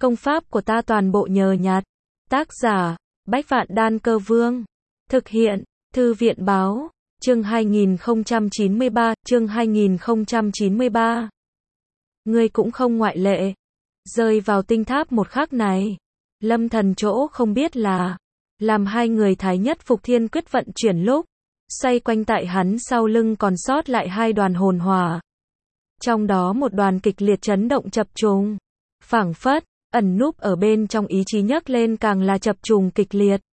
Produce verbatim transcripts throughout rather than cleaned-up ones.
Công pháp của ta toàn bộ nhờ nhặt. Tác giả, Bách Vạn Đan Cơ Vương. Thực hiện, Thư viện Báo. Chương hai nghìn không trăm chín mươi ba, chương hai nghìn không trăm chín mươi ba. Ngươi cũng không ngoại lệ. Rơi vào tinh tháp một khắc này, Lâm Thần chỗ không biết là, làm hai người thái nhất phục thiên quyết vận chuyển lúc, xoay quanh tại hắn sau lưng còn sót lại hai đoàn hồn hỏa. Trong đó một đoàn kịch liệt chấn động chập trùng, phảng phất, ẩn núp ở bên trong ý chí nhấc lên càng là chập trùng kịch liệt.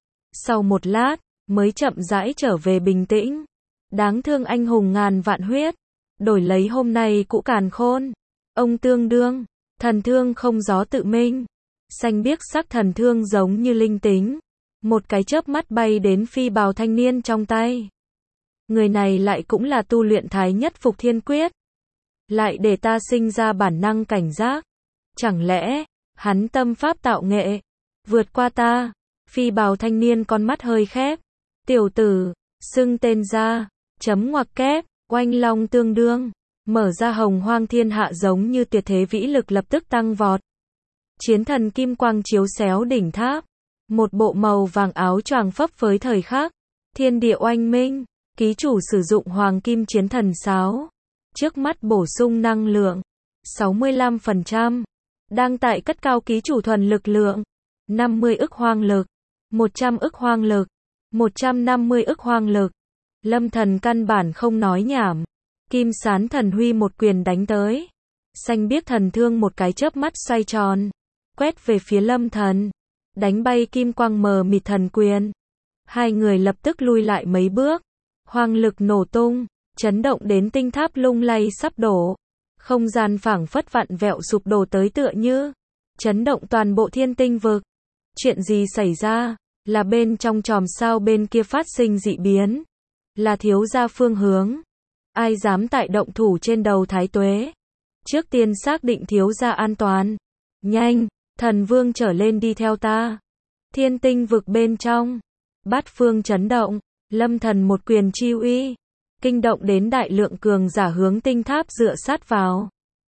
Sau một lát, mới chậm rãi trở về bình tĩnh. Đáng thương anh hùng ngàn vạn huyết, đổi lấy hôm nay cũ càn khôn. Ông tương đương, thần thương không gió tự minh. Xanh biếc sắc thần thương giống như linh tính. Một cái chớp mắt bay đến phi bào thanh niên trong tay. Người này lại cũng là tu luyện thái nhất phục thiên quyết. Lại để ta sinh ra bản năng cảnh giác. Chẳng lẽ, hắn tâm pháp tạo nghệ, vượt qua ta? Phi bào thanh niên con mắt hơi khép. Tiểu tử, xưng tên ra, chấm ngoặc kép, oanh long tương đương. Mở ra hồng hoang thiên hạ giống như tuyệt thế vĩ lực lập tức tăng vọt. Chiến thần kim quang chiếu xéo đỉnh tháp. Một bộ màu vàng áo choàng phấp phới thời khắc. Thiên địa oanh minh, ký chủ sử dụng hoàng kim chiến thần sáo. Trước mắt bổ sung năng lượng sáu mươi lăm phần trăm. Đang tại cất cao ký chủ thuần lực lượng năm mươi ức hoang lực, một trăm ức hoang lực, một trăm năm mươi ức hoang lực. Lâm Thần căn bản không nói nhảm. Kim sán thần huy một quyền đánh tới. Xanh biếc thần thương một cái chớp mắt xoay tròn, quét về phía Lâm Thần, đánh bay kim quang mờ mịt thần quyền. Hai người lập tức lui lại mấy bước. Hoang lực nổ tung, chấn động đến tinh tháp lung lay sắp đổ. Không gian phảng phất vặn vẹo sụp đổ tới tựa như chấn động toàn bộ thiên tinh vực. Chuyện gì xảy ra? Là bên trong chòm sao bên kia phát sinh dị biến? Là thiếu gia phương hướng? Ai dám tại động thủ trên đầu Thái Tuế? Trước tiên xác định thiếu gia an toàn. Nhanh, thần vương trở lên đi theo ta. Thiên tinh vực bên trong, bát phương chấn động. Lâm Thần một quyền chi uy, kinh động đến đại lượng cường giả hướng tinh tháp dựa sát vào.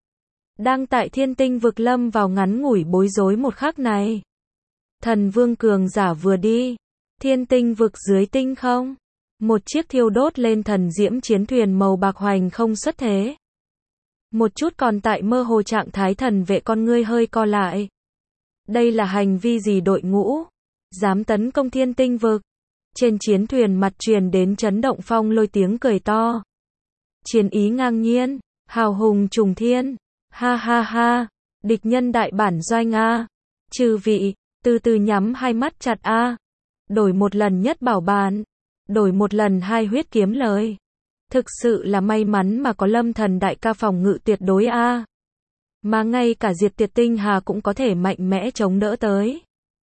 Đang tại thiên tinh vực lâm vào ngắn ngủi bối rối một khắc này. Thần vương cường giả vừa đi, thiên tinh vực dưới tinh không, một chiếc thiêu đốt lên thần diễm chiến thuyền màu bạc hoành không xuất thế. Một chút còn tại mơ hồ trạng thái thần vệ con ngươi hơi co lại. Đây là hành vi gì đội ngũ? Dám tấn công thiên tinh vực? Trên chiến thuyền mặt truyền đến chấn động phong lôi tiếng cười to. Chiến ý ngang nhiên, hào hùng trùng thiên. Ha ha ha, địch nhân đại bản doanh a. Chư vị, từ từ nhắm hai mắt chặt a. Đổi một lần nhất bảo bản, đổi một lần hai huyết kiếm lời. Thực sự là may mắn mà có Lâm Thần đại ca phòng ngự tuyệt đối a. Mà ngay cả diệt tiệt tinh hà cũng có thể mạnh mẽ chống đỡ tới.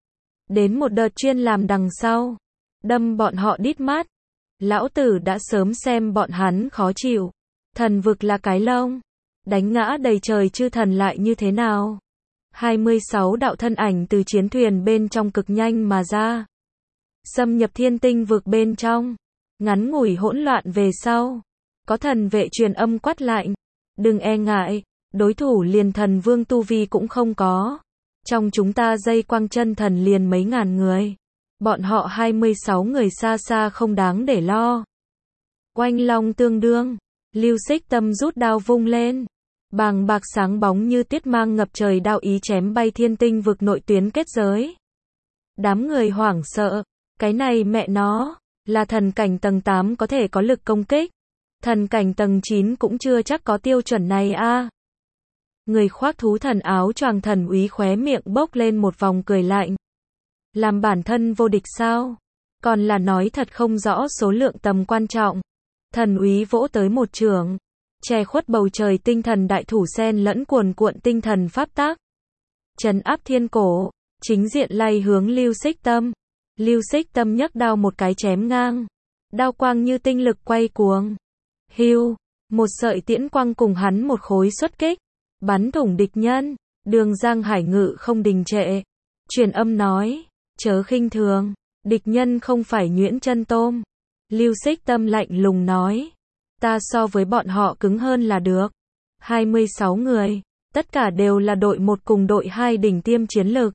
Đến một đợt chuyên làm đằng sau, đâm bọn họ đít mắt. Lão tử đã sớm xem bọn hắn khó chịu. Thần vực là cái lông, đánh ngã đầy trời chư thần lại như thế nào? hai mươi sáu đạo thân ảnh từ chiến thuyền bên trong cực nhanh mà ra, xâm nhập thiên tinh vực bên trong. Ngắn ngủi hỗn loạn về sau, có thần vệ truyền âm quát lạnh, đừng e ngại, đối thủ liền thần vương tu vi cũng không có. Trong chúng ta dây quang chân thần liền mấy ngàn người. Bọn họ hai mươi sáu người xa xa không đáng để lo. Oanh long tương đương, Lưu Xích Tâm rút đao vung lên. Bàng bạc sáng bóng như tuyết mang ngập trời đao ý chém bay thiên tinh vực nội tuyến kết giới. Đám người hoảng sợ, cái này mẹ nó, là thần cảnh tầng tám có thể có lực công kích. Thần cảnh tầng chín cũng chưa chắc có tiêu chuẩn này a. Người khoác thú thần áo choàng thần úy khóe miệng bốc lên một vòng cười lạnh. Làm bản thân vô địch sao? Còn là nói thật không rõ số lượng tầm quan trọng. Thần úy vỗ tới một trường, che khuất bầu trời tinh thần đại thủ sen lẫn cuồn cuộn tinh thần pháp tác. Trấn áp thiên cổ, chính diện lay hướng Lưu Xích Tâm. Lưu Xích Tâm nhấc đao một cái chém ngang. Đao quang như tinh lực quay cuồng. Hưu, một sợi tiễn quang cùng hắn một khối xuất kích, bắn thủng địch nhân. Đường Giang Hải Ngự không đình trệ, truyền âm nói, chớ khinh thường, địch nhân không phải nhuyễn chân tôm. Lưu Xích Tâm lạnh lùng nói, ta so với bọn họ cứng hơn là được. hai mươi sáu người, Tất cả đều là đội một cùng đội hai đỉnh tiêm chiến lực.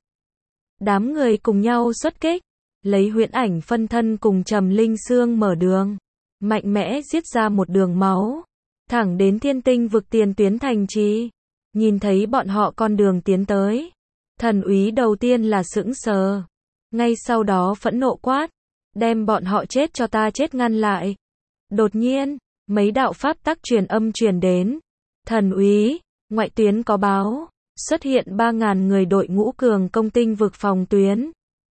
Đám người cùng nhau xuất kích, lấy huyễn ảnh phân thân cùng Trầm Linh Xương mở đường, mạnh mẽ giết ra một đường máu, thẳng đến Thiên Tinh vực tiền tuyến thành trì. Nhìn thấy bọn họ con đường tiến tới, thần úy đầu tiên là sững sờ, ngay sau đó phẫn nộ quát, đem bọn họ chết cho ta chết ngăn lại. Đột nhiên, mấy đạo pháp tắc truyền âm truyền đến, thần úy, ngoại tuyến có báo, xuất hiện ba ngàn người đội ngũ cường công tinh vực phòng tuyến.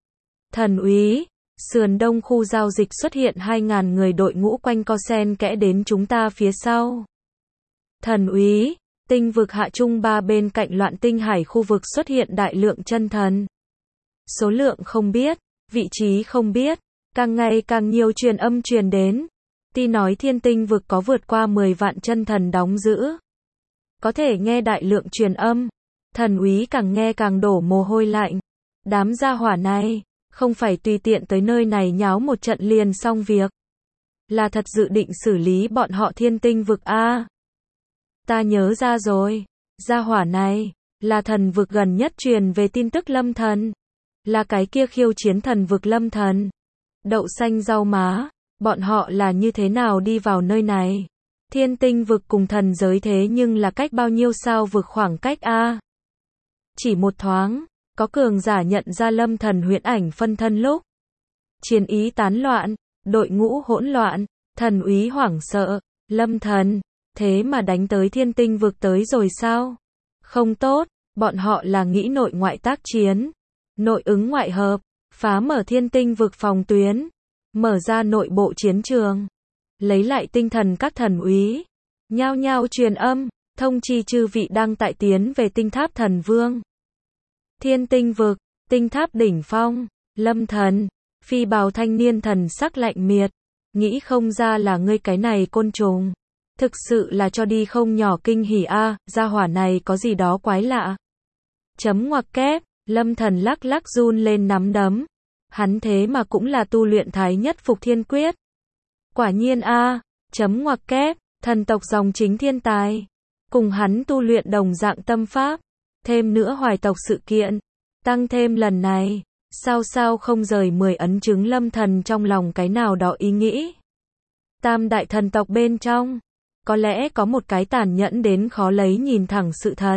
Thần úy, sườn đông khu giao dịch xuất hiện hai ngàn người đội ngũ quanh co sen kẽ đến chúng ta phía sau. Thần úy, tinh vực hạ trung ba bên cạnh loạn tinh hải khu vực xuất hiện đại lượng chân thần. Số lượng không biết, vị trí không biết, càng ngày càng nhiều truyền âm truyền đến. Ti nói thiên tinh vực có vượt qua mười vạn chân thần đóng giữ. Có thể nghe đại lượng truyền âm, thần úy càng nghe càng đổ mồ hôi lạnh. Đám gia hỏa này, không phải tùy tiện tới nơi này nháo một trận liền xong việc. Là thật dự định xử lý bọn họ thiên tinh vực a. Ta nhớ ra rồi, gia hỏa này, là thần vực gần nhất truyền về tin tức lâm thần. Là cái kia khiêu chiến thần vực lâm thần. Đậu xanh rau má, bọn họ là như thế nào đi vào nơi này? Thiên tinh vực cùng thần giới thế nhưng là cách bao nhiêu sao vực khoảng cách a? Chỉ một thoáng, có cường giả nhận ra lâm thần huyễn ảnh phân thân lúc. Chiến ý tán loạn, đội ngũ hỗn loạn, thần úy hoảng sợ, lâm thần, thế mà đánh tới thiên tinh vực tới rồi sao? Không tốt, bọn họ là nghĩ nội ngoại tác chiến, nội ứng ngoại hợp, phá mở thiên tinh vực phòng tuyến, mở ra nội bộ chiến trường, lấy lại tinh thần các thần úy, nhao nhao truyền âm, thông chi chư vị đang tại tiến về tinh tháp thần vương. Thiên tinh vực, tinh tháp đỉnh phong, lâm thần, phi bào thanh niên thần sắc lạnh miệt, nghĩ không ra là ngươi cái này côn trùng. Thực sự là cho đi không nhỏ kinh hỉ a, gia hỏa này có gì đó quái lạ. Chấm ngoặc kép, lâm thần lắc lắc run lên nắm đấm. Hắn thế mà cũng là tu luyện thái nhất phục thiên quyết. Quả nhiên a, chấm ngoặc kép, thần tộc dòng chính thiên tài. Cùng hắn tu luyện đồng dạng tâm pháp. Thêm nữa hoài tộc sự kiện. Tăng thêm lần này, sao sao không rời mười ấn chứng lâm thần trong lòng cái nào đó ý nghĩ. Tam đại thần tộc bên trong, có lẽ có một cái tàn nhẫn đến khó lấy nhìn thẳng sự thật.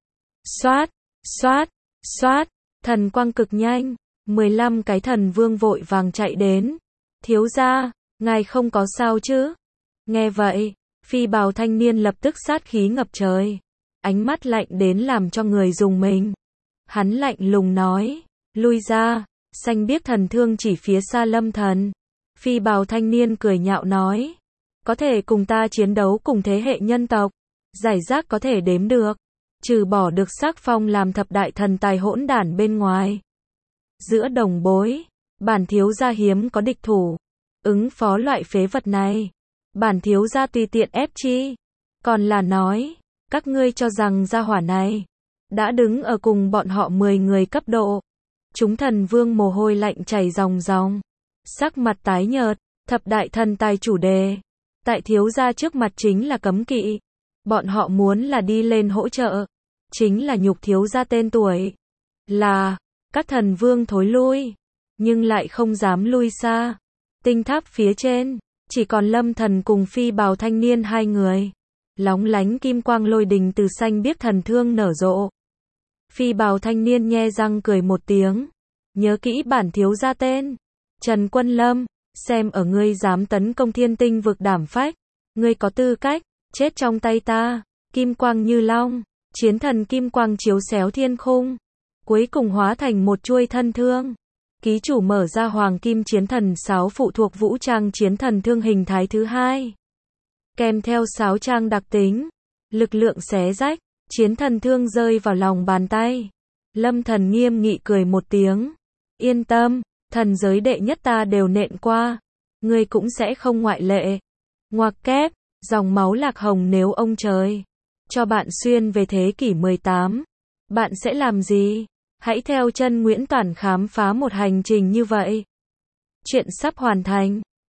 Xoát, xoát, xoát, thần quang cực nhanh, mười lăm cái thần vương vội vàng chạy đến. Thiếu gia, ngài không có sao chứ? Nghe vậy, phi bào thanh niên lập tức sát khí ngập trời. Ánh mắt lạnh đến làm cho người dùng mình. Hắn lạnh lùng nói, lui ra, xanh biếc thần thương chỉ phía xa lâm thần. Phi bào thanh niên cười nhạo nói, có thể cùng ta chiến đấu cùng thế hệ nhân tộc, giải rác có thể đếm được, trừ bỏ được Sắc Phong làm thập đại thần tài hỗn đản bên ngoài. Giữa đồng bối, bản thiếu gia hiếm có địch thủ, ứng phó loại phế vật này, bản thiếu gia tùy tiện ép chi. Còn là nói, các ngươi cho rằng gia hỏa này đã đứng ở cùng bọn họ mười người cấp độ. Chúng thần vương mồ hôi lạnh chảy ròng ròng, sắc mặt tái nhợt, thập đại thần tài chủ đề, tại thiếu gia trước mặt chính là cấm kỵ. Bọn họ muốn là đi lên hỗ trợ, chính là nhục thiếu gia tên tuổi. Là, các thần vương thối lui, nhưng lại không dám lui xa. Tinh tháp phía trên, chỉ còn lâm thần cùng phi bào thanh niên hai người. Lóng lánh kim quang lôi đình từ xanh biếc thần thương nở rộ. Phi bào thanh niên nhe răng cười một tiếng. Nhớ kỹ bản thiếu gia tên. Trần Quân Lâm, xem ở ngươi dám tấn công thiên tinh vực đảm phách. Ngươi có tư cách, chết trong tay ta. Kim quang như long, chiến thần kim quang chiếu xéo thiên khung. Cuối cùng hóa thành một chuôi thân thương. Ký chủ mở ra hoàng kim chiến thần sáu phụ thuộc vũ trang chiến thần thương hình thái thứ hai. Kèm theo sáu trang đặc tính. Lực lượng xé rách, chiến thần thương rơi vào lòng bàn tay. Lâm thần nghiêm nghị cười một tiếng. Yên tâm, thần giới đệ nhất ta đều nện qua. Ngươi cũng sẽ không ngoại lệ. Ngoặc kép, dòng máu lạc hồng nếu ông trời cho bạn xuyên về thế kỷ mười tám. Bạn sẽ làm gì? Hãy theo chân Nguyễn Toản khám phá một hành trình như vậy. Chuyện sắp hoàn thành.